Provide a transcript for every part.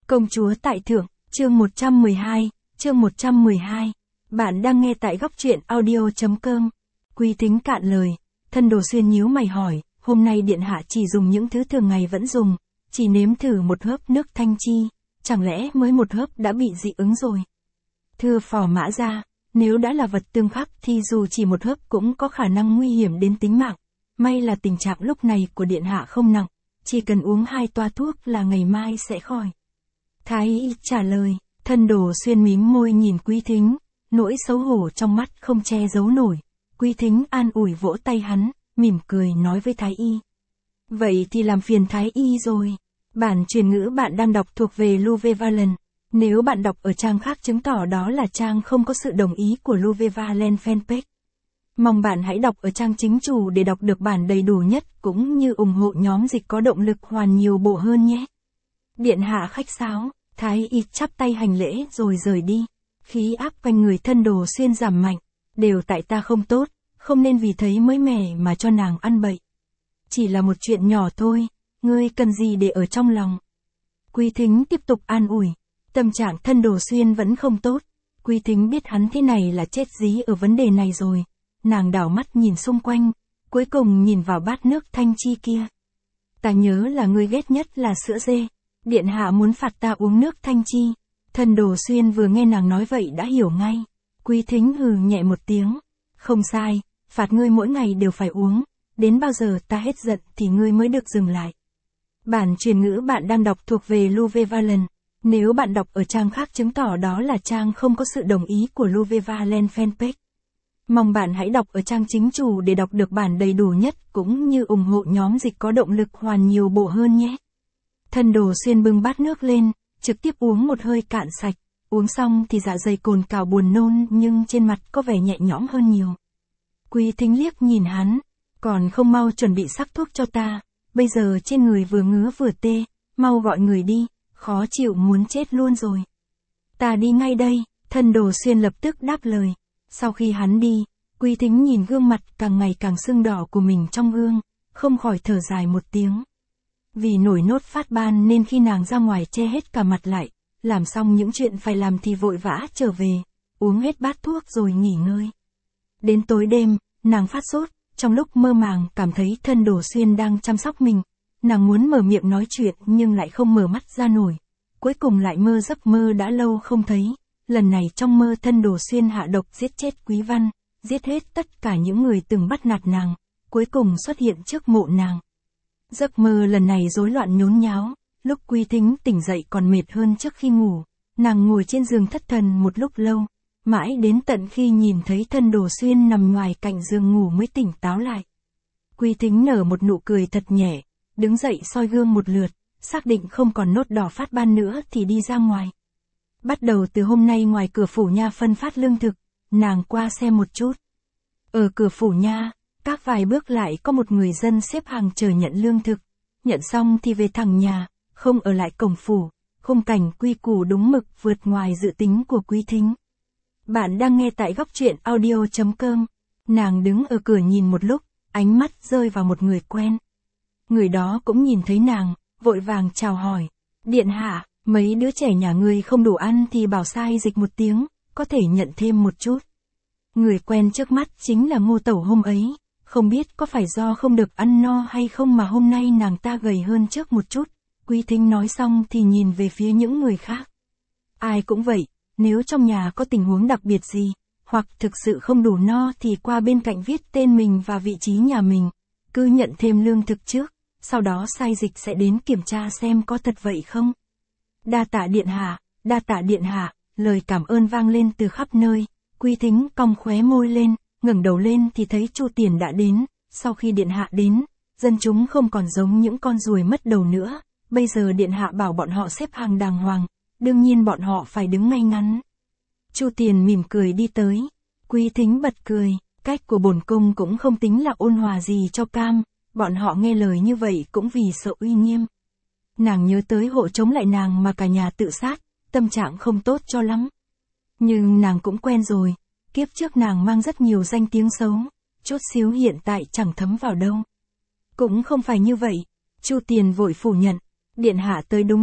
Công chúa tại thượng, chương 112, chương 112. Bạn đang nghe tại góc truyện audio.com. Quý Thính cạn lời, Thân Đồ Xuyên nhíu mày hỏi, hôm nay điện hạ chỉ dùng những thứ thường ngày vẫn dùng, chỉ nếm thử một hớp nước thanh chi, chẳng lẽ mới một hớp đã bị dị ứng rồi? Thưa Phò Mã Gia, nếu đã là vật tương khắc thì dù chỉ một hớp cũng có khả năng nguy hiểm đến tính mạng. May là tình trạng lúc này của điện hạ không nặng, chỉ cần uống 2 toa thuốc là ngày mai sẽ khỏi. Thái y trả lời, Thân Đồ Xuyên mím môi nhìn Quý Thính, nỗi xấu hổ trong mắt không che giấu nổi. Quý Thính an ủi vỗ tay hắn, mỉm cười nói với Thái y. Vậy thì làm phiền Thái y rồi. Bản truyền ngữ bạn đang đọc thuộc về Louvre Valen. Nếu bạn đọc ở trang khác chứng tỏ đó là trang không có sự đồng ý của Louvre Valen fanpage. Mong bạn hãy đọc ở trang chính chủ để đọc được bản đầy đủ nhất cũng như ủng hộ nhóm dịch có động lực hoàn nhiều bộ hơn nhé. Điện hạ khách sáo, Thái y chắp tay hành lễ rồi rời đi. Khí áp quanh người Thân Đồ Xuyên giảm mạnh, đều tại ta không tốt, không nên vì thấy mới mẻ mà cho nàng ăn bậy. Chỉ là một chuyện nhỏ thôi, ngươi cần gì để ở trong lòng. Quý Thính tiếp tục an ủi, tâm trạng Thân Đồ Xuyên vẫn không tốt. Quý Thính biết hắn thế này là chết dí ở vấn đề này rồi. Nàng đảo mắt nhìn xung quanh, cuối cùng nhìn vào bát nước thanh chi kia. Ta nhớ là ngươi ghét nhất là sữa dê. Điện hạ muốn phạt ta uống nước thanh chi. Thân Đồ Xuyên vừa nghe nàng nói vậy đã hiểu ngay. Quý Thính hừ nhẹ một tiếng. Không sai, phạt ngươi mỗi ngày đều phải uống. Đến bao giờ ta hết giận thì ngươi mới được dừng lại. Bản truyền ngữ bạn đang đọc thuộc về Louvre Valen. Nếu bạn đọc ở trang khác chứng tỏ đó là trang không có sự đồng ý của Louvre Valen fanpage. Mong bạn hãy đọc ở trang chính chủ để đọc được bản đầy đủ nhất cũng như ủng hộ nhóm dịch có động lực hoàn nhiều bộ hơn nhé. Thân Đồ Xuyên bưng bát nước lên, trực tiếp uống một hơi cạn sạch. Uống xong thì dạ dày cồn cào buồn nôn nhưng trên mặt có vẻ nhẹ nhõm hơn nhiều. Quý Thính liếc nhìn hắn, còn không mau chuẩn bị sắc thuốc cho ta, bây giờ trên người vừa ngứa vừa tê, mau gọi người đi, khó chịu muốn chết luôn rồi. Ta đi ngay đây, Thân Đồ Xuyên lập tức đáp lời. Sau khi hắn đi, Quý Thính nhìn gương mặt càng ngày càng sưng đỏ của mình trong gương, không khỏi thở dài một tiếng. Vì nổi nốt phát ban nên khi nàng ra ngoài che hết cả mặt lại, làm xong những chuyện phải làm thì vội vã trở về, uống hết bát thuốc rồi nghỉ ngơi. Đến tối đêm, nàng phát sốt, trong lúc mơ màng cảm thấy Thân Đồ Xuyên đang chăm sóc mình. Nàng muốn mở miệng nói chuyện nhưng lại không mở mắt ra nổi. Cuối cùng lại mơ giấc mơ đã lâu không thấy. Lần này trong mơ Thân Đồ Xuyên hạ độc giết chết Quý Văn, giết hết tất cả những người từng bắt nạt nàng, cuối cùng xuất hiện trước mộ nàng. Giấc mơ lần này rối loạn nhốn nháo, lúc Quý Thính tỉnh dậy còn mệt hơn trước khi ngủ, nàng ngồi trên giường thất thần một lúc lâu, mãi đến tận khi nhìn thấy Thân Đồ Xuyên nằm ngoài cạnh giường ngủ mới tỉnh táo lại. Quý Thính nở một nụ cười thật nhẹ, đứng dậy soi gương một lượt, xác định không còn nốt đỏ phát ban nữa thì đi ra ngoài. Bắt đầu từ hôm nay ngoài cửa phủ nha phân phát lương thực, nàng qua xem một chút. Ở cửa phủ nha, các vài bước lại có một người dân xếp hàng chờ nhận lương thực, nhận xong thì về thẳng nhà, không ở lại cổng phủ, khung cảnh quy củ đúng mực vượt ngoài dự tính của Quý Thính. Bạn đang nghe tại góc truyện audio.com, nàng đứng ở cửa nhìn một lúc, ánh mắt rơi vào một người quen. Người đó cũng nhìn thấy nàng, vội vàng chào hỏi, điện hạ. Mấy đứa trẻ nhà ngươi không đủ ăn thì bảo sai dịch một tiếng, có thể nhận thêm một chút. Người quen trước mắt chính là Ngô Tẩu hôm ấy, không biết có phải do không được ăn no hay không mà hôm nay nàng ta gầy hơn trước một chút. Quý Thính nói xong thì nhìn về phía những người khác. Ai cũng vậy, nếu trong nhà có tình huống đặc biệt gì, hoặc thực sự không đủ no thì qua bên cạnh viết tên mình và vị trí nhà mình, cứ nhận thêm lương thực trước, sau đó sai dịch sẽ đến kiểm tra xem có thật vậy không. Đa tạ điện hạ, đa tạ điện hạ, lời cảm ơn vang lên từ khắp nơi. Quý Thính cong khóe môi lên, ngẩng đầu lên thì thấy Chu Tiền đã đến. Sau khi điện hạ đến, dân chúng không còn giống những con ruồi mất đầu nữa. Bây giờ điện hạ bảo bọn họ xếp hàng đàng hoàng, đương nhiên bọn họ phải đứng ngay ngắn. Chu Tiền mỉm cười đi tới. Quý Thính bật cười, cách của bổn cung cũng không tính là ôn hòa gì cho cam. Bọn họ nghe lời như vậy cũng vì sợ uy nghiêm. Nàng nhớ tới hộ chống lại nàng mà cả nhà tự sát, tâm trạng không tốt cho lắm. Nhưng nàng cũng quen rồi, kiếp trước nàng mang rất nhiều danh tiếng xấu, chút xíu hiện tại chẳng thấm vào đâu. Cũng không phải như vậy, Chu Tiền vội phủ nhận, điện hạ tới đúng lúc,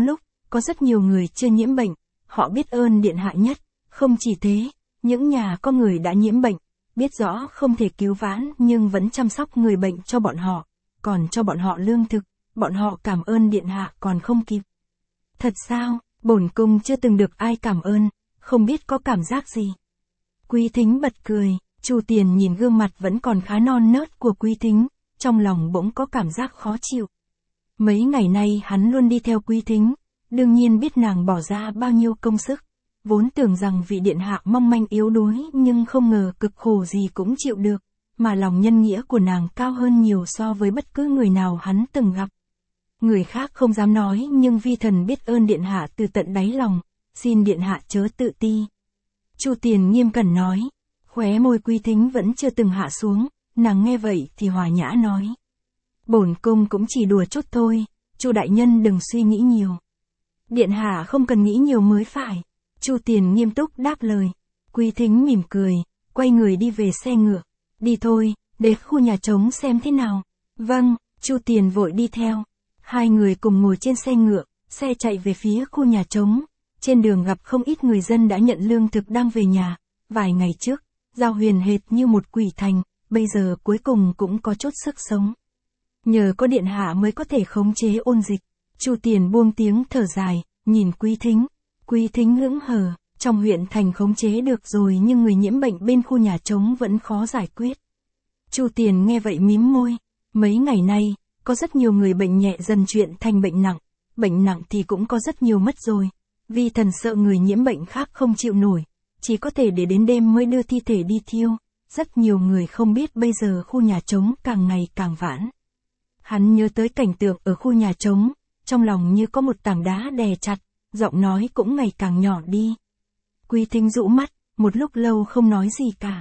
có rất nhiều người chưa nhiễm bệnh, họ biết ơn điện hạ nhất. Không chỉ thế, những nhà có người đã nhiễm bệnh, biết rõ không thể cứu vãn nhưng vẫn chăm sóc người bệnh cho bọn họ, còn cho bọn họ lương thực, bọn họ cảm ơn điện hạ còn không kịp. Thật sao, bổn cung chưa từng được ai cảm ơn, không biết có cảm giác gì. Quý Thính bật cười, Chu Tiền nhìn gương mặt vẫn còn khá non nớt của Quý Thính, trong lòng bỗng có cảm giác khó chịu. Mấy ngày nay hắn luôn đi theo Quý Thính, đương nhiên biết nàng bỏ ra bao nhiêu công sức. Vốn tưởng rằng vị điện hạ mong manh yếu đuối nhưng không ngờ cực khổ gì cũng chịu được, mà lòng nhân nghĩa của nàng cao hơn nhiều so với bất cứ người nào hắn từng gặp. Người khác không dám nói nhưng vi thần biết ơn điện hạ từ tận đáy lòng, xin điện hạ chớ tự ti. Chu Tiền nghiêm cẩn nói, khóe môi Quý Thính vẫn chưa từng hạ xuống, nàng nghe vậy thì hòa nhã nói. Bổn cung cũng chỉ đùa chút thôi, Chu đại nhân đừng suy nghĩ nhiều. Điện hạ không cần nghĩ nhiều mới phải. Chu Tiền nghiêm túc đáp lời. Quý Thính mỉm cười, quay người đi về xe ngựa. Đi thôi, đến khu nhà trống xem thế nào. Vâng, Chu Tiền vội đi theo. Hai người cùng ngồi trên xe ngựa, xe chạy về phía khu nhà trống. Trên đường gặp không ít người dân đã nhận lương thực đang về nhà. Vài ngày trước, Giao Huyền hệt như một quỷ thành, bây giờ cuối cùng cũng có chút sức sống. Nhờ có điện hạ mới có thể khống chế ôn dịch. Chu Tiền buông tiếng thở dài, nhìn Quý Thính. Quý Thính hững hờ, trong huyện thành khống chế được rồi nhưng người nhiễm bệnh bên khu nhà trống vẫn khó giải quyết. Chu Tiền nghe vậy mím môi, mấy ngày nay, có rất nhiều người bệnh nhẹ dần chuyển thành bệnh nặng thì cũng có rất nhiều mất rồi. Vi thần sợ người nhiễm bệnh khác không chịu nổi, chỉ có thể để đến đêm mới đưa thi thể đi thiêu. Rất nhiều người không biết bây giờ khu nhà trống càng ngày càng vãn. Hắn nhớ tới cảnh tượng ở khu nhà trống, trong lòng như có một tảng đá đè chặt, giọng nói cũng ngày càng nhỏ đi. Quý Thính rũ mắt, một lúc lâu không nói gì cả.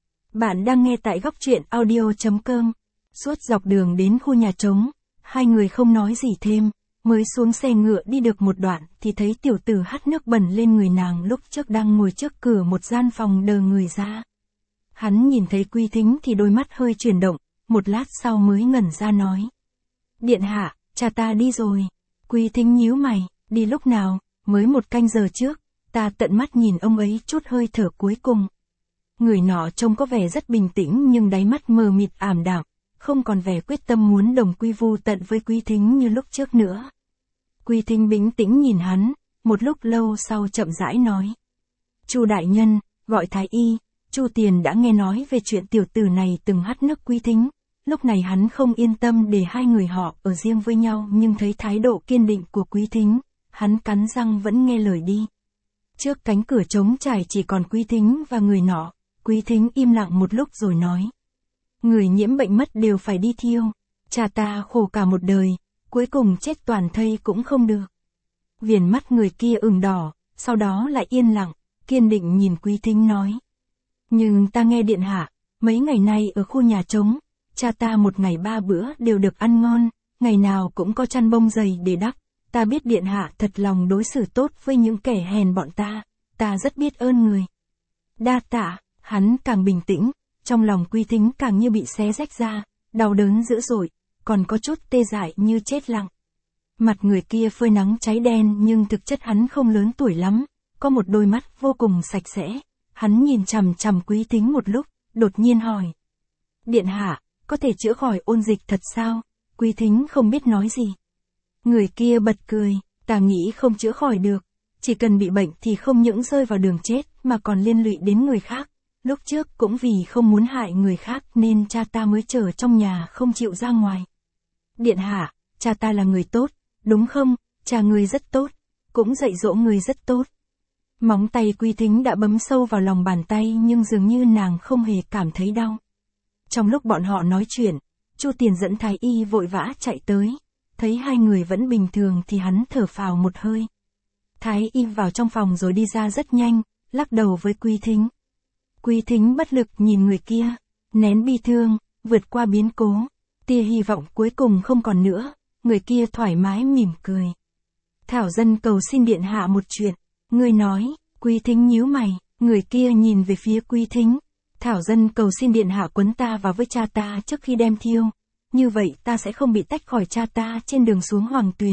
Bạn đang nghe tại góc truyện audio.com. Suốt dọc đường đến khu nhà trống, hai người không nói gì thêm, mới xuống xe ngựa đi được một đoạn thì thấy tiểu tử hắt nước bẩn lên người nàng lúc trước đang ngồi trước cửa một gian phòng đờ người ra. Hắn nhìn thấy Quý Thính thì đôi mắt hơi chuyển động, một lát sau mới ngẩn ra nói. Điện hạ, cha ta đi rồi. Quý Thính nhíu mày, đi lúc nào, mới một canh giờ trước, ta tận mắt nhìn ông ấy chút hơi thở cuối cùng. Người nọ trông có vẻ rất bình tĩnh nhưng đáy mắt mờ mịt ảm đạm, không còn vẻ quyết tâm muốn đồng quy vu tận với Quý Thính như lúc trước nữa. Quý Thính bình tĩnh nhìn hắn, một lúc lâu sau chậm rãi nói. Chu đại nhân, gọi thái y. Chu Tiền đã nghe nói về chuyện tiểu tử này từng hắt nước Quý Thính. Lúc này hắn không yên tâm để hai người họ ở riêng với nhau nhưng thấy thái độ kiên định của Quý Thính, hắn cắn răng vẫn nghe lời đi. Trước cánh cửa trống trải chỉ còn Quý Thính và người nọ, Quý Thính im lặng một lúc rồi nói. Người nhiễm bệnh mất đều phải đi thiêu, cha ta khổ cả một đời, cuối cùng chết toàn thây cũng không được. Viền mắt người kia ửng đỏ, sau đó lại yên lặng, kiên định nhìn Quý Thính nói. Nhưng ta nghe điện hạ, mấy ngày nay ở khu nhà trống, cha ta một ngày 3 bữa đều được ăn ngon, ngày nào cũng có chăn bông dày để đắp. Ta biết điện hạ thật lòng đối xử tốt với những kẻ hèn bọn ta rất biết ơn người. Đa tạ, hắn càng bình tĩnh, trong lòng Quý Thính càng như bị xé rách ra, đau đớn dữ dội, còn có chút tê dại như chết lặng. Mặt người kia phơi nắng cháy đen nhưng thực chất hắn không lớn tuổi lắm, có một đôi mắt vô cùng sạch sẽ. Hắn nhìn chằm chằm Quý Thính một lúc, đột nhiên hỏi. Điện hạ, có thể chữa khỏi ôn dịch thật sao? Quý Thính không biết nói gì. Người kia bật cười, ta nghĩ không chữa khỏi được, chỉ cần bị bệnh thì không những rơi vào đường chết mà còn liên lụy đến người khác. Lúc trước cũng vì không muốn hại người khác nên cha ta mới chờ trong nhà không chịu ra ngoài. Điện hạ, cha ta là người tốt, đúng không? Cha người rất tốt, cũng dạy dỗ người rất tốt. Móng tay Quý Thính đã bấm sâu vào lòng bàn tay nhưng dường như nàng không hề cảm thấy đau. Trong lúc bọn họ nói chuyện, Chu Tiền dẫn thái y vội vã chạy tới. Thấy hai người vẫn bình thường thì hắn thở phào một hơi. Thái y vào trong phòng rồi đi ra rất nhanh, lắc đầu với Quý Thính. Quý Thính bất lực nhìn người kia, nén bi thương, vượt qua biến cố. Tia hy vọng cuối cùng không còn nữa, người kia thoải mái mỉm cười. Thảo dân cầu xin điện hạ một chuyện. Người nói, Quý Thính nhíu mày, người kia nhìn về phía Quý Thính. Thảo dân cầu xin điện hạ quấn ta vào với cha ta trước khi đem thiêu. Như vậy ta sẽ không bị tách khỏi cha ta trên đường xuống Hoàng Tuyền.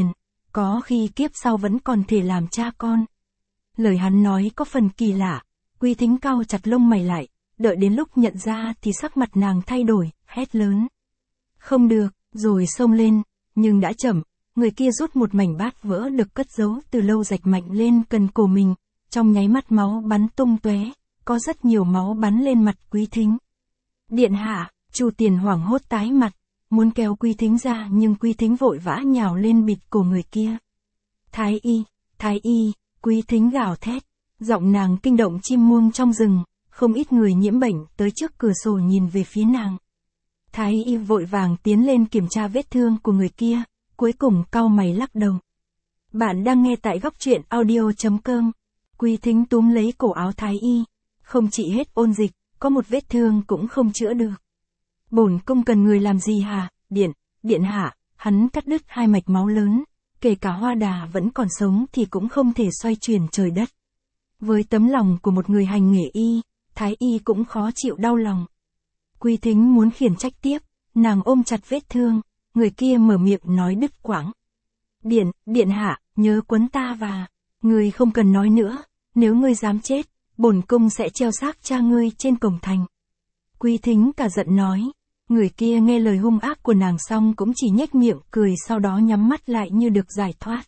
có khi kiếp sau vẫn còn thể làm cha con. Lời hắn nói có phần kỳ lạ, Quý Thính cau chặt lông mày lại, đợi đến lúc nhận ra thì sắc mặt nàng thay đổi, hét lớn. Không được, rồi xông lên, nhưng đã chậm, người kia rút một mảnh bát vỡ được cất giấu từ lâu rạch mạnh lên cần cổ mình, trong nháy mắt máu bắn tung tóe, có rất nhiều máu bắn lên mặt Quý Thính. Điện hạ, Chu Tiền hoảng hốt tái mặt, muốn kéo Quý Thính ra nhưng Quý Thính vội vã nhào lên bịt cổ người kia. Thái y, Quý Thính gào thét, giọng nàng kinh động chim muông trong rừng, không ít người nhiễm bệnh tới trước cửa sổ nhìn về phía nàng. Thái y vội vàng tiến lên kiểm tra vết thương của người kia, cuối cùng cau mày lắc đầu. Bạn đang nghe tại góc truyện audio.com. Quý Thính túm lấy cổ áo Thái y, không trị hết ôn dịch, có một vết thương cũng không chữa được. Bổn cung cần người làm gì hả? Điện hạ, hắn cắt đứt hai mạch máu lớn, kể cả Hoa Đà vẫn còn sống thì cũng không thể xoay chuyển trời đất. Với tấm lòng của một người hành nghề y, Thái y cũng khó chịu đau lòng. Quý Thính muốn khiển trách tiếp, nàng ôm chặt vết thương, người kia mở miệng nói đứt quãng. Điện hạ, nhớ quấn ta và, ngươi không cần nói nữa, nếu ngươi dám chết, bổn cung sẽ treo xác cha ngươi trên cổng thành. Quý Thính cả giận nói, người kia nghe lời hung ác của nàng xong cũng chỉ nhếch miệng cười sau đó nhắm mắt lại như được giải thoát.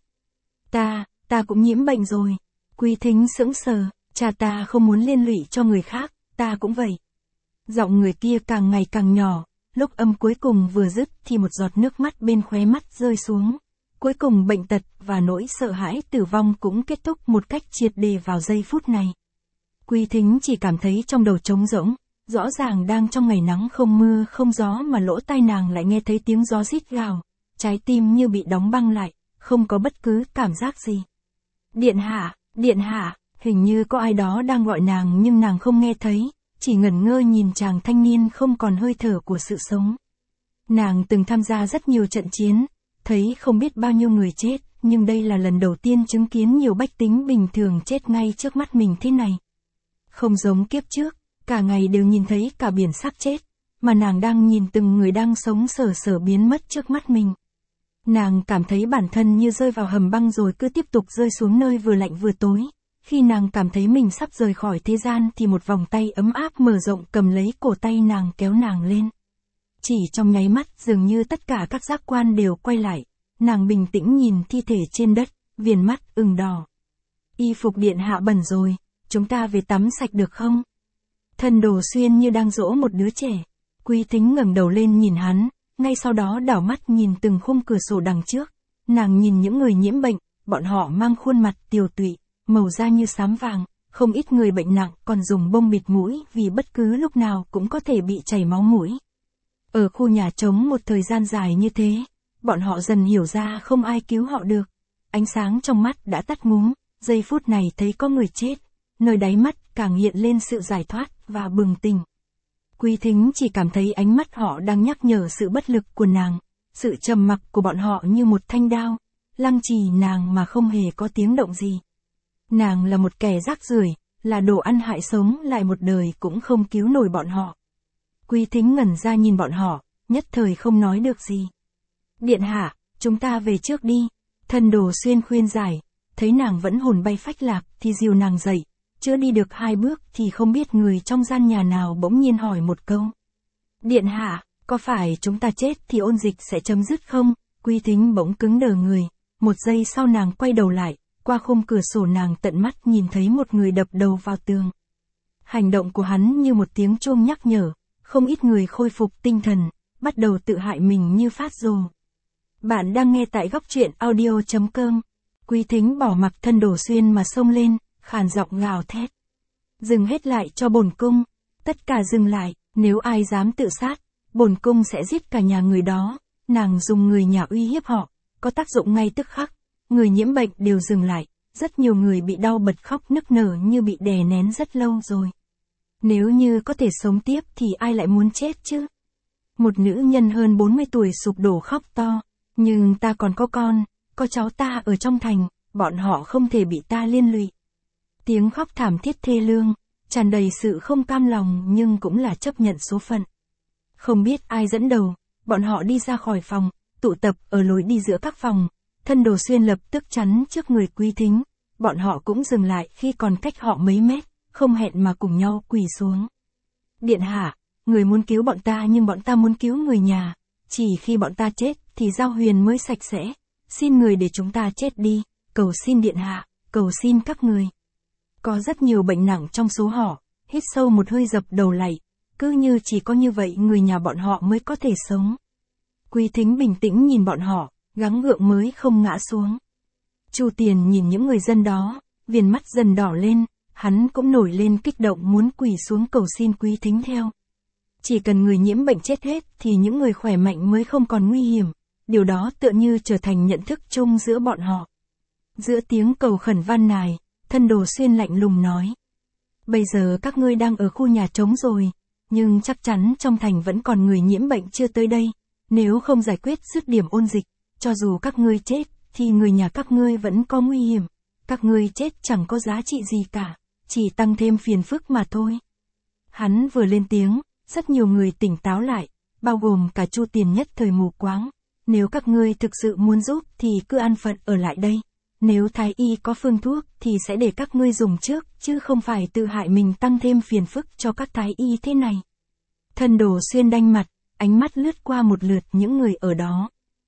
Ta cũng nhiễm bệnh rồi. Quý Thính sững sờ, cha ta không muốn liên lụy cho người khác, ta cũng vậy. Giọng người kia càng ngày càng nhỏ, lúc âm cuối cùng vừa dứt thì một giọt nước mắt bên khóe mắt rơi xuống. Cuối cùng bệnh tật và nỗi sợ hãi tử vong cũng kết thúc một cách triệt để vào giây phút này. Quý Thính chỉ cảm thấy trong đầu trống rỗng, rõ ràng đang trong ngày nắng không mưa không gió mà lỗ tai nàng lại nghe thấy tiếng gió rít gào, trái tim như bị đóng băng lại, không có bất cứ cảm giác gì. Điện hạ, hình như có ai đó đang gọi nàng nhưng nàng không nghe thấy, chỉ ngẩn ngơ nhìn chàng thanh niên không còn hơi thở của sự sống. Nàng từng tham gia rất nhiều trận chiến, thấy không biết bao nhiêu người chết, nhưng đây là lần đầu tiên chứng kiến nhiều bách tính bình thường chết ngay trước mắt mình thế này. Không giống kiếp trước, cả ngày đều nhìn thấy cả biển xác chết, mà nàng đang nhìn từng người đang sống sờ sờ biến mất trước mắt mình. Nàng cảm thấy bản thân như rơi vào hầm băng rồi cứ tiếp tục rơi xuống nơi vừa lạnh vừa tối. Khi nàng cảm thấy mình sắp rời khỏi thế gian thì một vòng tay ấm áp mở rộng cầm lấy cổ tay nàng kéo nàng lên. Chỉ trong nháy mắt dường như tất cả các giác quan đều quay lại, nàng bình tĩnh nhìn thi thể trên đất, viền mắt ửng đỏ. Y phục điện hạ bẩn rồi, chúng ta về tắm sạch được không? Thân Đồ Xuyên như đang dỗ một đứa trẻ. Quý Thính ngẩng đầu lên nhìn hắn, ngay sau đó đảo mắt nhìn từng khung cửa sổ đằng trước. Nàng nhìn những người nhiễm bệnh, bọn họ mang khuôn mặt tiều tụy, màu da như xám vàng, không ít người bệnh nặng còn dùng bông bịt mũi vì bất cứ lúc nào cũng có thể bị chảy máu mũi. Ở khu nhà trống một thời gian dài như thế, bọn họ dần hiểu ra không ai cứu họ được. Ánh sáng trong mắt đã tắt ngúm, giây phút này thấy có người chết, nơi đáy mắt càng hiện lên sự giải thoát và bừng tỉnh. Quý Thính chỉ cảm thấy ánh mắt họ đang nhắc nhở sự bất lực của nàng, sự trầm mặc của bọn họ như một thanh đao, lăng trì nàng mà không hề có tiếng động gì. Nàng là một kẻ rác rưởi, là đồ ăn hại sống lại một đời cũng không cứu nổi bọn họ. Quý Thính ngẩn ra nhìn bọn họ, nhất thời không nói được gì. Điện hạ, chúng ta về trước đi. Thân Đồ Xuyên khuyên giải, thấy nàng vẫn hồn bay phách lạc thì dìu nàng dậy, chưa đi được 2 bước thì không biết người trong gian nhà nào bỗng nhiên hỏi một câu. Điện hạ, có phải chúng ta chết thì ôn dịch sẽ chấm dứt không? Quý Thính bỗng cứng đờ người, một giây sau nàng quay đầu lại, qua khung cửa sổ nàng tận mắt nhìn thấy một người đập đầu vào tường. Hành động của hắn như một tiếng chuông nhắc nhở, không ít người khôi phục tinh thần, bắt đầu tự hại mình như phát rồ. Bạn đang nghe tại góc truyện audio.com. Quý Thính bỏ mặc Thân Đồ Xuyên mà xông lên, khàn giọng gào thét. Dừng hết lại cho bổn cung, tất cả dừng lại, nếu ai dám tự sát, bổn cung sẽ giết cả nhà người đó. Nàng dùng người nhà uy hiếp họ, có tác dụng ngay tức khắc, người nhiễm bệnh đều dừng lại, rất nhiều người bị đau bật khóc nức nở như bị đè nén rất lâu rồi. Nếu như có thể sống tiếp thì ai lại muốn chết chứ? Một nữ nhân hơn 40 tuổi sụp đổ khóc to, nhưng ta còn có con, có cháu ta ở trong thành, bọn họ không thể bị ta liên lụy. Tiếng khóc thảm thiết thê lương, tràn đầy sự không cam lòng nhưng cũng là chấp nhận số phận. Không biết ai dẫn đầu, bọn họ đi ra khỏi phòng, tụ tập ở lối đi giữa các phòng, Thân Đồ Xuyên lập tức chắn trước người Quý Thính, bọn họ cũng dừng lại khi còn cách họ mấy mét, không hẹn mà cùng nhau quỳ xuống. Điện hạ, người muốn cứu bọn ta nhưng bọn ta muốn cứu người nhà, chỉ khi bọn ta chết thì Giao Huyền mới sạch sẽ, xin người để chúng ta chết đi, cầu xin điện hạ, cầu xin các người. Có rất nhiều bệnh nặng trong số họ, hít sâu một hơi dập đầu lạy, cứ như chỉ có như vậy người nhà bọn họ mới có thể sống. Quý Thính bình tĩnh nhìn bọn họ, gắng gượng mới không ngã xuống. Chu Tiền nhìn những người dân đó, viền mắt dần đỏ lên, hắn cũng nổi lên kích động muốn quỳ xuống cầu xin Quý Thính theo. Chỉ cần người nhiễm bệnh chết hết thì những người khỏe mạnh mới không còn nguy hiểm, điều đó tựa như trở thành nhận thức chung giữa bọn họ. Giữa tiếng cầu khẩn van nài, Thân Đồ Xuyên lạnh lùng nói. Bây giờ các ngươi đang ở khu nhà trống rồi, nhưng chắc chắn trong thành vẫn còn người nhiễm bệnh chưa tới đây, nếu không giải quyết dứt điểm ôn dịch, cho dù các ngươi chết, thì người nhà các ngươi vẫn có nguy hiểm, các ngươi chết chẳng có giá trị gì cả, chỉ tăng thêm phiền phức mà thôi. Hắn vừa lên tiếng, rất nhiều người tỉnh táo lại, bao gồm cả Chu Tiền nhất thời mù quáng. Nếu các ngươi thực sự muốn giúp thì cứ an phận ở lại đây. Nếu thái y có phương thuốc thì sẽ để các ngươi dùng trước, chứ không phải tự hại mình tăng thêm phiền phức cho các thái y thế này. Thân Đồ Xuyên đanh mặt, ánh mắt lướt qua một lượt những người ở đó.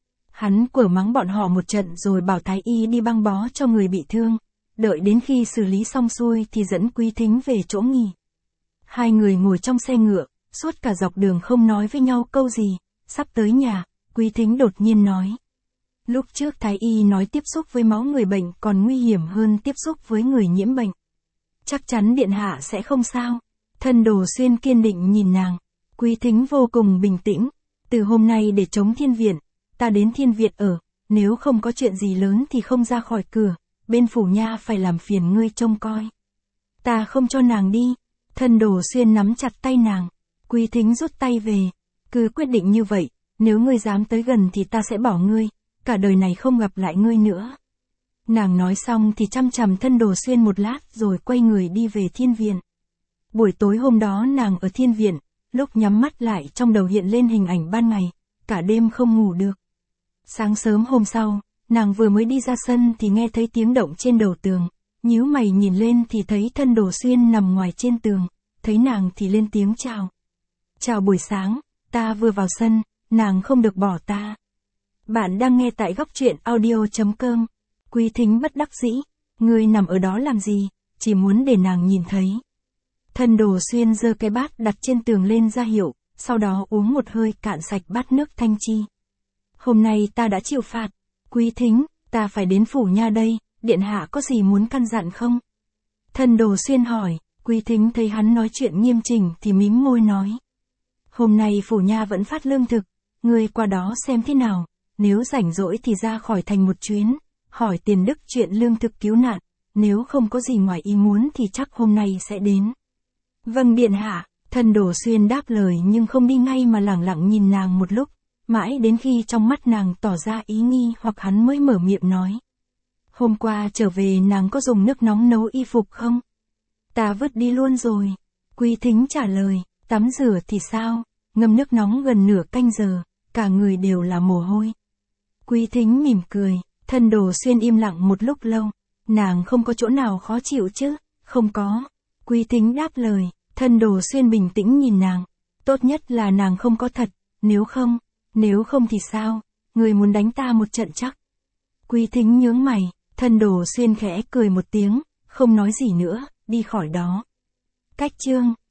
Hắn quở mắng bọn họ một trận rồi bảo thái y đi băng bó cho người bị thương. Đợi đến khi xử lý xong xuôi thì dẫn Quý Thính về chỗ nghỉ. Hai người ngồi trong xe ngựa, suốt cả dọc đường không nói với nhau câu gì. Sắp tới nhà, Quý Thính đột nhiên nói. Lúc trước thái y nói tiếp xúc với máu người bệnh còn nguy hiểm hơn tiếp xúc với người nhiễm bệnh. Chắc chắn điện hạ sẽ không sao. Thân Đồ Xuyên kiên định nhìn nàng. Quý Thính vô cùng bình tĩnh. Từ hôm nay để chống thiên viện, ta đến thiên viện ở, nếu không có chuyện gì lớn thì không ra khỏi cửa, bên phủ nha phải làm phiền ngươi trông coi. Ta không cho nàng đi. Thân Đồ Xuyên nắm chặt tay nàng. Quý Thính rút tay về. Cứ quyết định như vậy, nếu ngươi dám tới gần thì ta sẽ bỏ ngươi, cả đời này không gặp lại ngươi nữa. Nàng nói xong thì chăm chằm Thân Đồ Xuyên một lát rồi quay người đi về thiên viện. Buổi tối hôm đó nàng ở thiên viện, lúc nhắm mắt lại trong đầu hiện lên hình ảnh ban ngày, cả đêm không ngủ được. Sáng sớm hôm sau, nàng vừa mới đi ra sân thì nghe thấy tiếng động trên đầu tường, nhíu mày nhìn lên thì thấy Thân Đồ Xuyên nằm ngoài trên tường, thấy nàng thì lên tiếng chào. Chào buổi sáng, ta vừa vào sân, nàng không được bỏ ta. Bạn đang nghe tại góc truyện audio.com. Quý Thính bất đắc dĩ, ngươi nằm ở đó làm gì, chỉ muốn để nàng nhìn thấy. Thân Đồ Xuyên giơ cái bát đặt trên tường lên ra hiệu, sau đó uống một hơi cạn sạch bát nước thanh chi. Hôm nay ta đã chịu phạt. Quý Thính, ta phải đến phủ nha đây, điện hạ có gì muốn căn dặn không? Thân Đồ Xuyên hỏi. Quý Thính thấy hắn nói chuyện nghiêm chỉnh thì mím môi nói. Hôm nay phủ nha vẫn phát lương thực, ngươi qua đó xem thế nào, nếu rảnh rỗi thì ra khỏi thành một chuyến, hỏi tiền đức chuyện lương thực cứu nạn, nếu không có gì ngoài ý muốn thì chắc hôm nay sẽ đến. Vâng điện hạ. Thân Đồ Xuyên đáp lời nhưng không đi ngay mà lẳng lặng nhìn nàng một lúc, mãi đến khi trong mắt nàng tỏ ra ý nghi hoặc hắn mới mở miệng nói. Hôm qua trở về nàng có dùng nước nóng nấu y phục không? Ta vứt đi luôn rồi. Quý Thính trả lời. Tắm rửa thì sao? Ngâm nước nóng gần nửa canh giờ, cả người đều là mồ hôi. Quý Thính mỉm cười. Thân Đồ Xuyên im lặng một lúc lâu. Nàng không có chỗ nào khó chịu chứ? Không có. Quý Thính đáp lời. Thân Đồ Xuyên bình tĩnh nhìn nàng. Tốt nhất là nàng không có thật, nếu không thì sao? Người muốn đánh ta một trận chắc. Quý Thính nhướng mày. Thân Đồ Xuyên khẽ cười một tiếng, không nói gì nữa, đi khỏi đó. Cách chương